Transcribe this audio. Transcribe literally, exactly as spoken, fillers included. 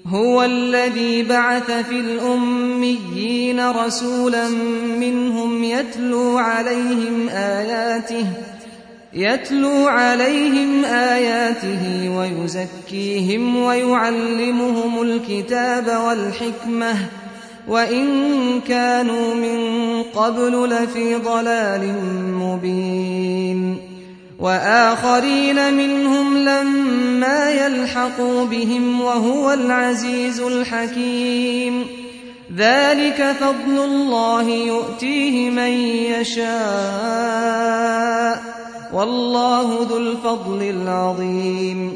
هُوَ الَّذِي بَعَثَ فِي الْأُمِّيِّينَ رَسُولًا مِّنْهُمْ يَتْلُو عَلَيْهِمْ آيَاتِهِ يَتْلُو عَلَيْهِمْ آيَاتِهِ وَيُزَكِّيهِمْ وَيُعَلِّمُهُمُ الْكِتَابَ وَالْحِكْمَةَ وَإِن كَانُوا مِن قَبْلُ لَفِي ضَلَالٍ مُّبِينٍ وَآخَرِينَ مِنْهُمْ لَمَّا يَلْحَقُوا بِهِمْ وَهُوَ الْعَزِيزُ الْحَكِيمُ ذَلِكَ فَضْلُ اللَّهِ يُؤْتِيهِ مَن يَشَاءُ وَاللَّهُ ذُو الْفَضْلِ الْعَظِيمِ